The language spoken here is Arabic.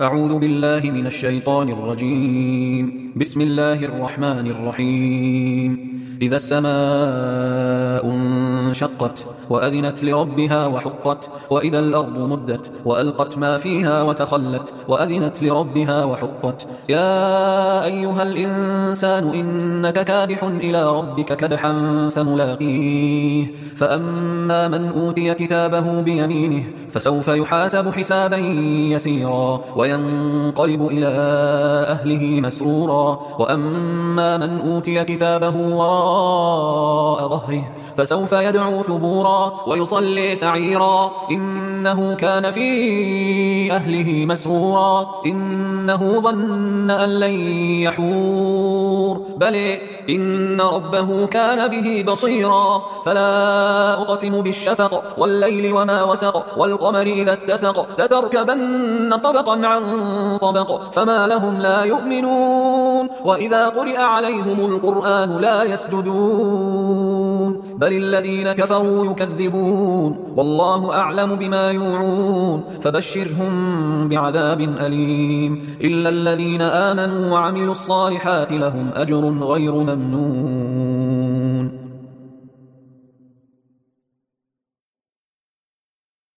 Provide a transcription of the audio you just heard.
أعوذ بالله من الشيطان الرجيم. بسم الله الرحمن الرحيم. إذا السماء انشقت وأذنت لربها وحقت، وإذا الأرض مدت وألقت ما فيها وتخلت وأذنت لربها وحقت. يا أيها الإنسان إنك كادح إلى ربك كدحا فملاقيه. فأما من أوتي كتابه بيمينه فسوف يحاسب حسابا يسيرا وينقلب إلى أهله مسرورا. وأما من أوتي كتابه وراء ظهره فسوف يدعو ثبورا ويصلي سعيرا، إنه كان في أهله مسرورا. إنه ظن أن لن يحور، بل إن ربه كان به بصيرا. فلا أقسم بالشفق والليل وما وسق والقمر إذا اتسق، لتركبن طبقا عن طبق فما لهم لا يؤمنون. وإذا قرئ عليهم القرآن لا يسجدون، بل الذين كفروا يكذبون. والله أعلم بما يوعون، فبشرهم بعذاب أليم. إلا الذين آمنوا وعملوا الصالحات لهم أجر غير ممنون.